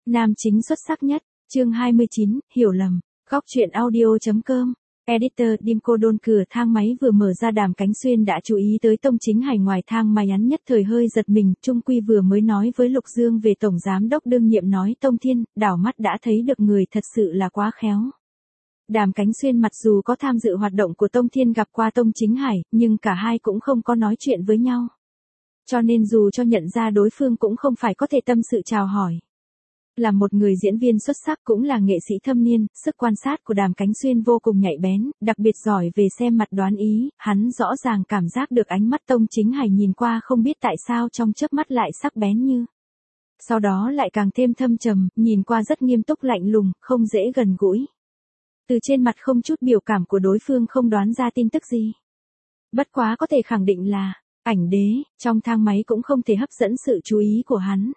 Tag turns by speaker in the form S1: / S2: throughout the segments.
S1: Nam chính xuất sắc nhất, chương 29, hiểu lầm, góc truyện audio.com. Editor Dimco Đôn cửa thang máy vừa mở ra Đàm Cánh Xuyên đã chú ý tới Tông Chính Hải ngoài thang máy hắn nhất thời hơi giật mình, Trung Quy vừa mới nói với Lục Dương về Tổng Giám Đốc đương nhiệm nói Tông Thiên, đảo mắt đã thấy được người thật sự là quá khéo. Đàm Cánh Xuyên mặc dù có tham dự hoạt động của Tông Thiên gặp qua Tông Chính Hải, nhưng cả hai cũng không có nói chuyện với nhau. Cho nên dù cho nhận ra đối phương cũng không phải có thể tâm sự chào hỏi. Là một người diễn viên xuất sắc cũng là nghệ sĩ thâm niên, sức quan sát của Đàm Cánh Xuyên vô cùng nhạy bén, đặc biệt giỏi về xem mặt đoán ý, hắn rõ ràng cảm giác được ánh mắt Tông Chính Hải nhìn qua không biết tại sao trong chớp mắt lại sắc bén như. Sau đó lại càng thêm thâm trầm, nhìn qua rất nghiêm túc lạnh lùng, không dễ gần gũi. Từ trên mặt không chút biểu cảm của đối phương không đoán ra tin tức gì. Bất quá có thể khẳng định là, ảnh đế, trong thang máy cũng không thể hấp dẫn sự chú ý của hắn.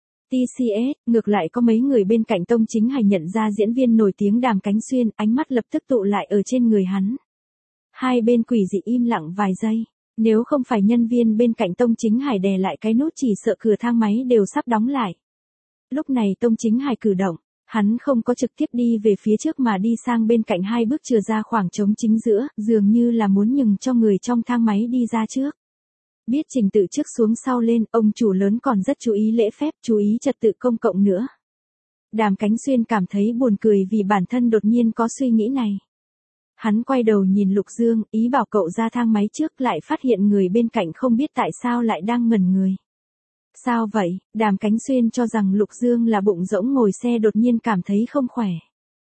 S1: TCS, ngược lại có mấy người bên cạnh Tông Chính Hải nhận ra diễn viên nổi tiếng Đàm Cánh Xuyên, ánh mắt lập tức tụ lại ở trên người hắn. Hai bên quỷ dị im lặng vài giây, nếu không phải nhân viên bên cạnh Tông Chính Hải đè lại cái nút chỉ sợ cửa thang máy đều sắp đóng lại. Lúc này Tông Chính Hải cử động, hắn không có trực tiếp đi về phía trước mà đi sang bên cạnh hai bước chừa ra khoảng trống chính giữa, dường như là muốn nhường cho người trong thang máy đi ra trước. Biết trình tự trước xuống sau lên, ông chủ lớn còn rất chú ý lễ phép, chú ý trật tự công cộng nữa. Đàm Cánh Xuyên cảm thấy buồn cười vì bản thân đột nhiên có suy nghĩ này. Hắn quay đầu nhìn Lục Dương, ý bảo cậu ra thang máy trước, lại phát hiện người bên cạnh không biết tại sao lại đang ngẩn người. Sao vậy? Đàm Cánh Xuyên cho rằng Lục Dương là bụng rỗng ngồi xe đột nhiên cảm thấy không khỏe.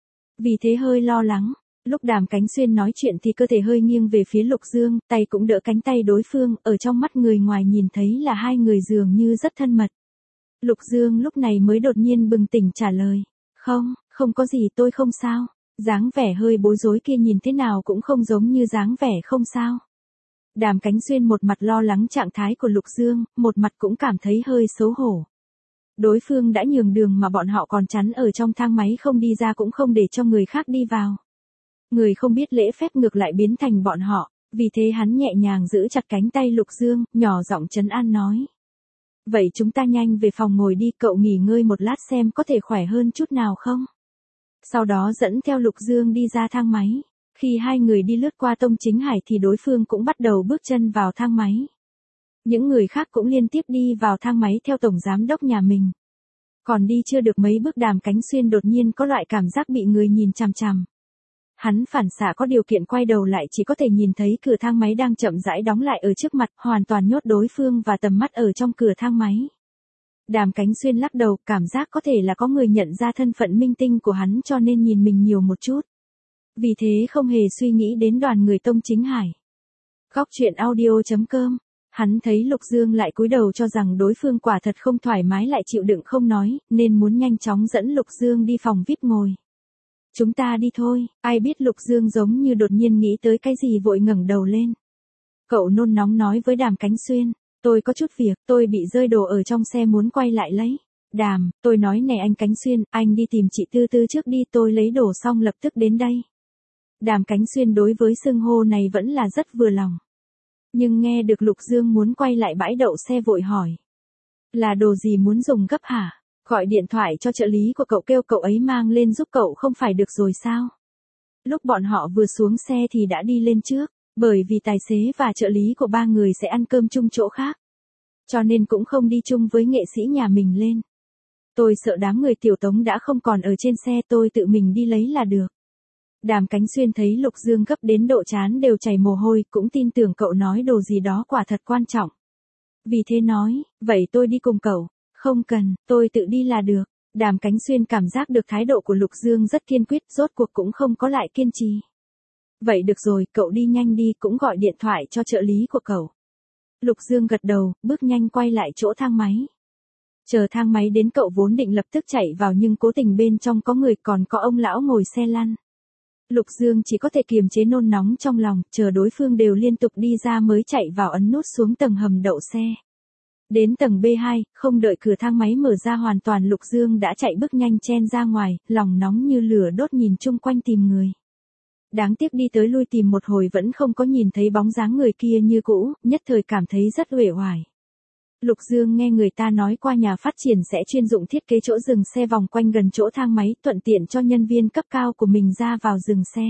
S1: Vì thế hơi lo lắng. Lúc Đàm Cánh Xuyên nói chuyện thì cơ thể hơi nghiêng về phía Lục Dương, tay cũng đỡ cánh tay đối phương, ở trong mắt người ngoài nhìn thấy là hai người dường như rất thân mật. Lục Dương lúc này mới đột nhiên bừng tỉnh trả lời. Không có gì, tôi không sao. Dáng vẻ hơi bối rối kia nhìn thế nào cũng không giống như dáng vẻ không sao. Đàm Cánh Xuyên một mặt lo lắng trạng thái của Lục Dương, một mặt cũng cảm thấy hơi xấu hổ. Đối phương đã nhường đường mà bọn họ còn chắn ở trong thang máy không đi ra cũng không để cho người khác đi vào. Người không biết lễ phép ngược lại biến thành bọn họ, vì thế hắn nhẹ nhàng giữ chặt cánh tay Lục Dương, nhỏ giọng trấn an nói. Vậy chúng ta nhanh về phòng ngồi đi, cậu nghỉ ngơi một lát xem có thể khỏe hơn chút nào không? Sau đó dẫn theo Lục Dương đi ra thang máy. Khi hai người đi lướt qua Tông Chính Hải thì đối phương cũng bắt đầu bước chân vào thang máy. Những người khác cũng liên tiếp đi vào thang máy theo Tổng Giám Đốc nhà mình. Còn đi chưa được mấy bước Đàm Cánh Xuyên đột nhiên có loại cảm giác bị người nhìn chằm chằm. Hắn phản xạ có điều kiện quay đầu lại chỉ có thể nhìn thấy cửa thang máy đang chậm rãi đóng lại ở trước mặt, hoàn toàn nhốt đối phương và tầm mắt ở trong cửa thang máy. Đàm Cánh Xuyên lắc đầu, cảm giác có thể là có người nhận ra thân phận minh tinh của hắn cho nên nhìn mình nhiều một chút. Vì thế không hề suy nghĩ đến đoàn người Tông Chính Hải. Góc truyện audio.com. Hắn thấy Lục Dương lại cúi đầu cho rằng đối phương quả thật không thoải mái lại chịu đựng không nói, nên muốn nhanh chóng dẫn Lục Dương đi phòng VIP ngồi. Chúng ta đi thôi, ai biết Lục Dương giống như đột nhiên nghĩ tới cái gì vội ngẩng đầu lên. Cậu nôn nóng nói với Đàm Cánh Xuyên, tôi có chút việc, tôi bị rơi đồ ở trong xe muốn quay lại lấy. Đàm, tôi nói này anh Cánh Xuyên, anh đi tìm chị Tư Tư trước đi, tôi lấy đồ xong lập tức đến đây. Đàm Cánh Xuyên đối với xưng hô này vẫn là rất vừa lòng. Nhưng nghe được Lục Dương muốn quay lại bãi đậu xe vội hỏi. Là đồ gì muốn dùng gấp hả? Gọi điện thoại cho trợ lý của cậu kêu cậu ấy mang lên giúp cậu không phải được rồi sao? Lúc bọn họ vừa xuống xe thì đã đi lên trước, bởi vì tài xế và trợ lý của ba người sẽ ăn cơm chung chỗ khác. Cho nên cũng không đi chung với nghệ sĩ nhà mình lên. Tôi sợ đám người tiểu Tống đã không còn ở trên xe, tôi tự mình đi lấy là được. Đàm Cánh Xuyên thấy Lục Dương gấp đến độ trán đều chảy mồ hôi, cũng tin tưởng cậu nói đồ gì đó quả thật quan trọng. Vì thế nói, vậy tôi đi cùng cậu. Không cần, tôi tự đi là được. Đàm Cánh Xuyên cảm giác được thái độ của Lục Dương rất kiên quyết, rốt cuộc cũng không có lại kiên trì. Vậy được rồi, cậu đi nhanh đi, cũng gọi điện thoại cho trợ lý của cậu. Lục Dương gật đầu, bước nhanh quay lại chỗ thang máy. Chờ thang máy đến cậu vốn định lập tức chạy vào nhưng cố tình bên trong có người, còn có ông lão ngồi xe lăn. Lục Dương chỉ có thể kiềm chế nôn nóng trong lòng, chờ đối phương đều liên tục đi ra mới chạy vào ấn nút xuống tầng hầm đậu xe. Đến tầng B2, không đợi cửa thang máy mở ra hoàn toàn Lục Dương đã chạy bước nhanh chen ra ngoài, lòng nóng như lửa đốt nhìn chung quanh tìm người. Đáng tiếc đi tới lui tìm một hồi vẫn không có nhìn thấy bóng dáng người kia như cũ, nhất thời cảm thấy rất uể oải. Lục Dương nghe người ta nói qua nhà phát triển sẽ chuyên dụng thiết kế chỗ dừng xe vòng quanh gần chỗ thang máy, thuận tiện cho nhân viên cấp cao của mình ra vào dừng xe.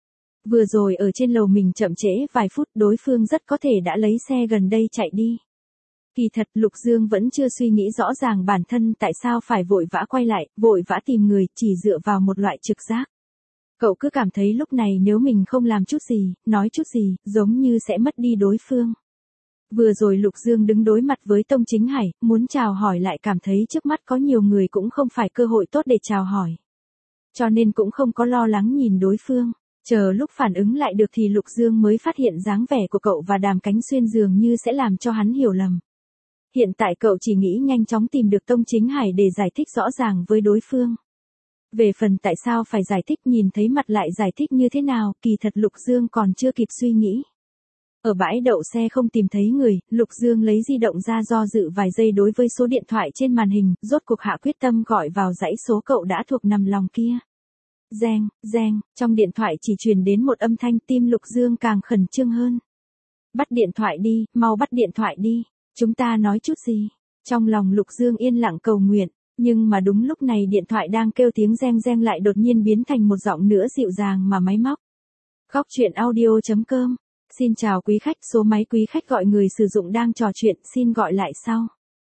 S1: Vừa rồi ở trên lầu mình chậm trễ vài phút, đối phương rất có thể đã lấy xe gần đây chạy đi. Kỳ thật Lục Dương vẫn chưa suy nghĩ rõ ràng bản thân tại sao phải vội vã quay lại, vội vã tìm người, chỉ dựa vào một loại trực giác. Cậu cứ cảm thấy lúc này nếu mình không làm chút gì, nói chút gì, giống như sẽ mất đi đối phương. Vừa rồi Lục Dương đứng đối mặt với Tông Chính Hải, muốn chào hỏi lại cảm thấy trước mắt có nhiều người cũng không phải cơ hội tốt để chào hỏi. Cho nên cũng không có lo lắng nhìn đối phương. Chờ lúc phản ứng lại được thì Lục Dương mới phát hiện dáng vẻ của cậu và Đàm Cánh Xuyên dường như sẽ làm cho hắn hiểu lầm. Hiện tại cậu chỉ nghĩ nhanh chóng tìm được Tông Chính Hải để giải thích rõ ràng với đối phương. Về phần tại sao phải giải thích, nhìn thấy mặt lại giải thích như thế nào, kỳ thật Lục Dương còn chưa kịp suy nghĩ. Ở bãi đậu xe không tìm thấy người, Lục Dương lấy di động ra do dự vài giây đối với số điện thoại trên màn hình, rốt cuộc hạ quyết tâm gọi vào dãy số cậu đã thuộc nằm lòng kia. Reng, reng, trong điện thoại chỉ truyền đến một âm thanh, tim Lục Dương càng khẩn trương hơn. Bắt điện thoại đi, mau bắt điện thoại đi, chúng ta nói chút gì? Trong lòng Lục Dương yên lặng cầu nguyện, nhưng mà đúng lúc này điện thoại đang kêu tiếng reng reng lại đột nhiên biến thành một giọng nữa dịu dàng mà máy móc. Góc chuyện audio.com. Xin chào quý khách, số máy quý khách gọi người sử dụng đang trò chuyện, xin gọi lại sau.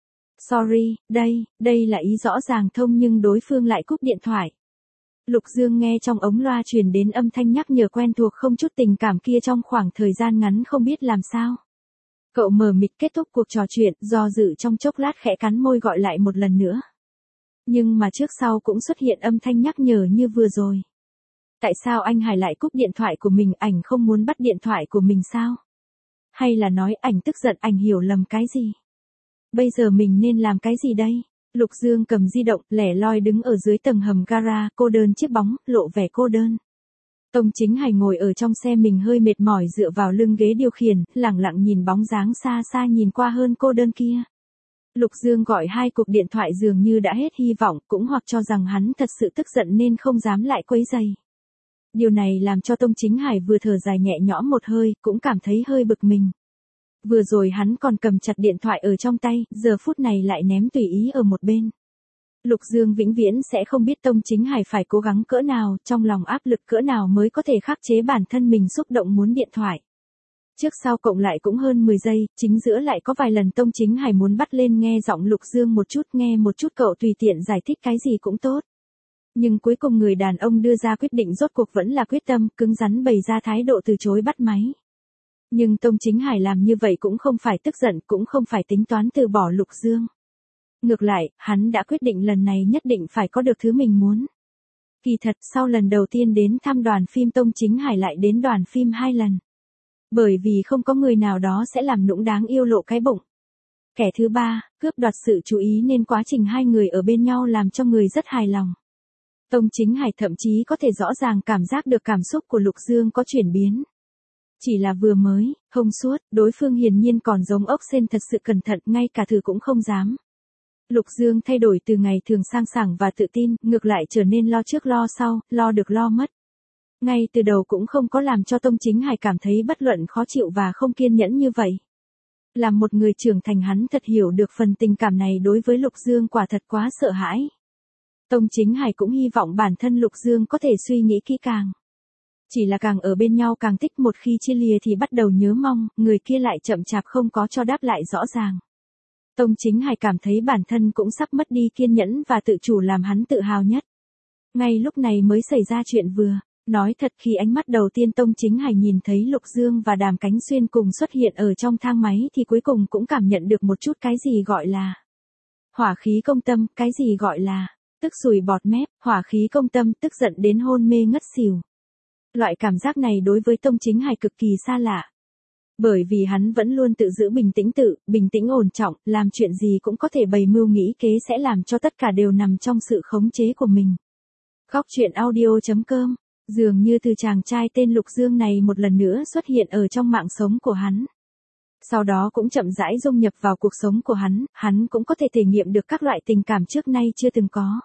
S1: Sorry, đây là ý rõ ràng thông nhưng đối phương lại cúp điện thoại. Lục Dương nghe trong ống loa truyền đến âm thanh nhắc nhở quen thuộc không chút tình cảm kia trong khoảng thời gian ngắn không biết làm sao. Cậu mờ mịt kết thúc cuộc trò chuyện, do dự trong chốc lát khẽ cắn môi gọi lại một lần nữa. Nhưng mà trước sau cũng xuất hiện âm thanh nhắc nhở như vừa rồi. Tại sao anh Hải lại cúp điện thoại của mình, ảnh không muốn bắt điện thoại của mình sao? Hay là nói ảnh tức giận, ảnh hiểu lầm cái gì? Bây giờ mình nên làm cái gì đây? Lục Dương cầm di động, lẻ loi đứng ở dưới tầng hầm gara, cô đơn chiếc bóng, lộ vẻ cô đơn. Tông Chính Hải ngồi ở trong xe mình hơi mệt mỏi dựa vào lưng ghế điều khiển, lẳng lặng nhìn bóng dáng xa xa nhìn qua hơn cô đơn kia. Lục Dương gọi 2 cuộc điện thoại dường như đã hết hy vọng, cũng hoặc cho rằng hắn thật sự tức giận nên không dám lại quấy rầy. Điều này làm cho Tông Chính Hải vừa thở dài nhẹ nhõm một hơi, cũng cảm thấy hơi bực mình. Vừa rồi hắn còn cầm chặt điện thoại ở trong tay, giờ phút này lại ném tùy ý ở một bên. Lục Dương vĩnh viễn sẽ không biết Tông Chính Hải phải cố gắng cỡ nào, trong lòng áp lực cỡ nào mới có thể khắc chế bản thân mình xúc động muốn điện thoại. Trước sau cộng lại cũng hơn 10 giây, chính giữa lại có vài lần Tông Chính Hải muốn bắt lên nghe giọng Lục Dương một chút, nghe một chút, cậu tùy tiện giải thích cái gì cũng tốt. Nhưng cuối cùng người đàn ông đưa ra quyết định rốt cuộc vẫn là quyết tâm, cứng rắn bày ra thái độ từ chối bắt máy. Nhưng Tông Chính Hải làm như vậy cũng không phải tức giận, cũng không phải tính toán từ bỏ Lục Dương. Ngược lại, hắn đã quyết định lần này nhất định phải có được thứ mình muốn. Kỳ thật, sau lần đầu tiên đến thăm đoàn phim Tông Chính Hải lại đến đoàn phim 2 lần. Bởi vì không có người nào đó sẽ làm nũng đáng yêu lộ cái bụng. Kẻ thứ ba, cướp đoạt sự chú ý nên quá trình hai người ở bên nhau làm cho người rất hài lòng. Tông Chính Hải thậm chí có thể rõ ràng cảm giác được cảm xúc của Lục Dương có chuyển biến. Chỉ là vừa mới, thông suốt, đối phương hiển nhiên còn giống ốc sên thật sự cẩn thận, ngay cả thử cũng không dám. Lục Dương thay đổi từ ngày thường sang sảng và tự tin, ngược lại trở nên lo trước lo sau, lo được lo mất. Ngay từ đầu cũng không có làm cho Tông Chính Hải cảm thấy bất luận khó chịu và không kiên nhẫn như vậy. Làm một người trưởng thành hắn thật hiểu được phần tình cảm này đối với Lục Dương quả thật quá sợ hãi. Tông Chính Hải cũng hy vọng bản thân Lục Dương có thể suy nghĩ kỹ càng. Chỉ là càng ở bên nhau càng thích, một khi chia lìa thì bắt đầu nhớ mong, người kia lại chậm chạp không có cho đáp lại rõ ràng. Tông Chính Hải cảm thấy bản thân cũng sắp mất đi kiên nhẫn và tự chủ làm hắn tự hào nhất. Ngay lúc này mới xảy ra chuyện vừa. Nói thật, khi ánh mắt đầu tiên Tông Chính Hải nhìn thấy Lục Dương và Đàm Cánh Xuyên cùng xuất hiện ở trong thang máy thì cuối cùng cũng cảm nhận được một chút cái gì gọi là hỏa khí công tâm, cái gì gọi là tức sùi bọt mép, hỏa khí công tâm, tức giận đến hôn mê ngất xỉu. Loại cảm giác này đối với Tông Chính Hải cực kỳ xa lạ. Bởi vì hắn vẫn luôn tự giữ bình tĩnh ổn trọng, làm chuyện gì cũng có thể bày mưu nghĩ kế sẽ làm cho tất cả đều nằm trong sự khống chế của mình. Góc chuyện audio.com. Dường như từ chàng trai tên Lục Dương này một lần nữa xuất hiện ở trong mạng sống của hắn. Sau đó cũng chậm rãi dung nhập vào cuộc sống của hắn cũng có thể thể nghiệm được các loại tình cảm trước nay chưa từng có.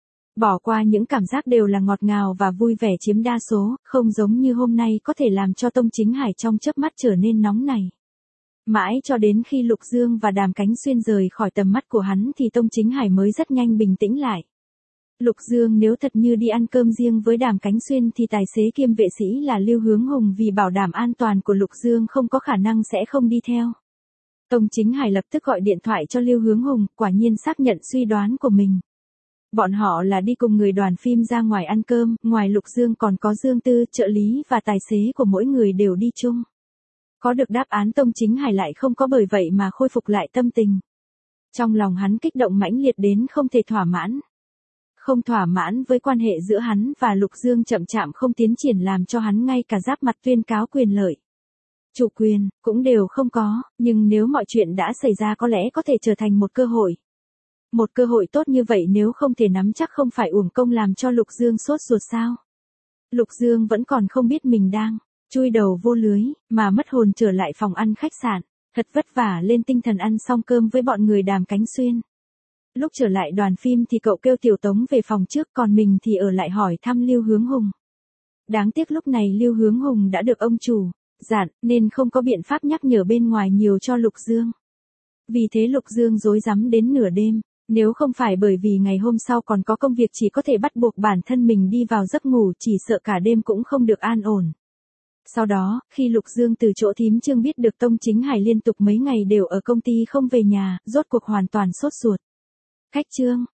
S1: Bỏ qua những cảm giác đều là ngọt ngào và vui vẻ chiếm đa số, không giống như hôm nay có thể làm cho Tông Chính Hải trong chớp mắt trở nên nóng này. Mãi cho đến khi Lục Dương và Đàm Cánh Xuyên rời khỏi tầm mắt của hắn thì Tông Chính Hải mới rất nhanh bình tĩnh lại. Lục Dương nếu thật như đi ăn cơm riêng với Đàm Cánh Xuyên thì tài xế kiêm vệ sĩ là Lưu Hướng Hùng vì bảo đảm an toàn của Lục Dương không có khả năng sẽ không đi theo. Tông Chính Hải lập tức gọi điện thoại cho Lưu Hướng Hùng, quả nhiên xác nhận suy đoán của mình. Bọn họ là đi cùng người đoàn phim ra ngoài ăn cơm, ngoài Lục Dương còn có Dương Tư, trợ lý và tài xế của mỗi người đều đi chung. Có được đáp án Tông Chính Hải lại không có bởi vậy mà khôi phục lại tâm tình. Trong lòng hắn kích động mãnh liệt đến không thể thỏa mãn. Không thỏa mãn với quan hệ giữa hắn và Lục Dương chậm chạp không tiến triển làm cho hắn ngay cả giáp mặt tuyên cáo quyền lợi. Chủ quyền, cũng đều không có, nhưng nếu mọi chuyện đã xảy ra có lẽ có thể trở thành một cơ hội. Một cơ hội tốt như vậy nếu không thể nắm chắc không phải uổng công làm cho Lục Dương sốt ruột sao. Lục Dương vẫn còn không biết mình đang chui đầu vô lưới, mà mất hồn trở lại phòng ăn khách sạn, thật vất vả lên tinh thần ăn xong cơm với bọn người Đàm Cánh Xuyên. Lúc trở lại đoàn phim thì cậu kêu Tiểu Tống về phòng trước còn mình thì ở lại hỏi thăm Lưu Hướng Hùng. Đáng tiếc lúc này Lưu Hướng Hùng đã được ông chủ dặn nên không có biện pháp nhắc nhở bên ngoài nhiều cho Lục Dương. Vì thế Lục Dương rối rắm đến nửa đêm, nếu không phải bởi vì ngày hôm sau còn có công việc chỉ có thể bắt buộc bản thân mình đi vào giấc ngủ chỉ sợ cả đêm cũng không được an ổn. Sau đó, khi Lục Dương từ chỗ thím Trương biết được Tông Chính Hải liên tục mấy ngày đều ở công ty không về nhà, rốt cuộc hoàn toàn sốt ruột. Khách Trương,